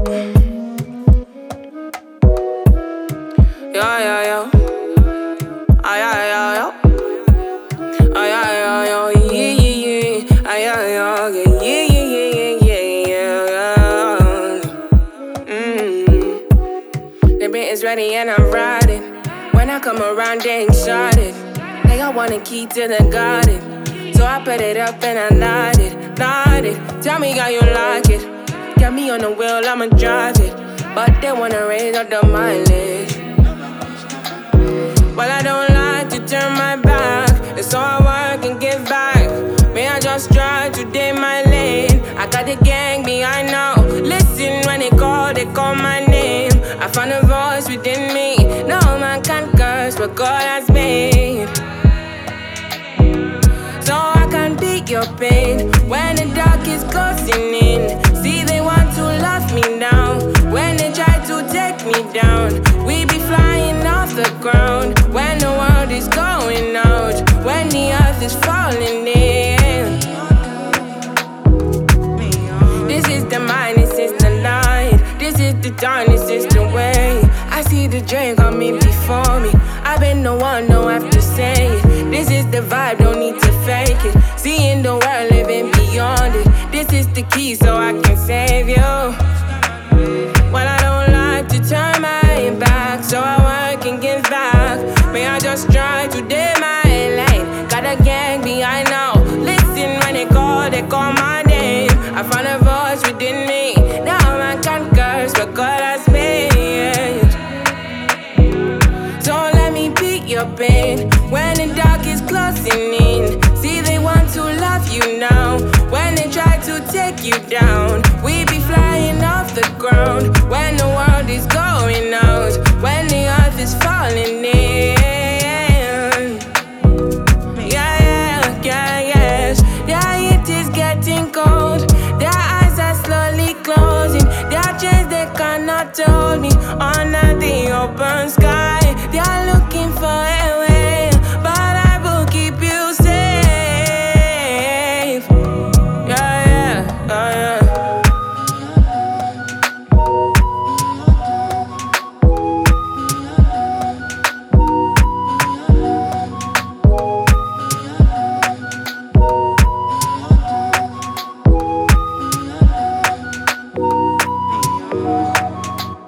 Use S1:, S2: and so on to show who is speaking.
S1: Yo, yo, yo. Ay, ay, ay, yo. Ay, ay, ay, yo. Yeah, yeah, yeah. Ay, ay, ay, yeah, yeah, yeah, yeah, yeah. The beat is ready and I'm riding. When I come around, they ain't shorted. They all want a key to the garden. So I put it up and I light it. Tell me how you like it. Got me on the wheel, I'ma drive it. But they wanna raise up the mileage. Well, I don't like to turn my back. It's so I work and give back. May I just try to day my lane. I got the gang behind now. Listen when they call my name. I found a voice within me. No man can curse what God has made. So I can beat your pain when the dark is closing in. See, they want to lock me down when they try to take me down. We be flying off the ground when the world is going out, when the earth is falling in. This is the mind, this is the light. This is the dawn, this is the way. I see the dream coming before me. I've been the one, don't have to say it. This is the vibe, don't need to fake it. Seeing the world, living beyond it. This is the key so I can save you. Well, I don't like to turn my back, so I work and give back. May I just try to day my lane. Got a gang behind now. Listen when they call my name. I found a voice within me. Now man can curse what God has made. So let me beat your pain when the dark is closing in. See, they want to love you now when they try to take you down. We be flying off the ground when the world is going out, when the earth is falling in. Yeah, yeah, yeah, yes. Their heat is getting cold. Their eyes are slowly closing. Their chains, they cannot hold me on.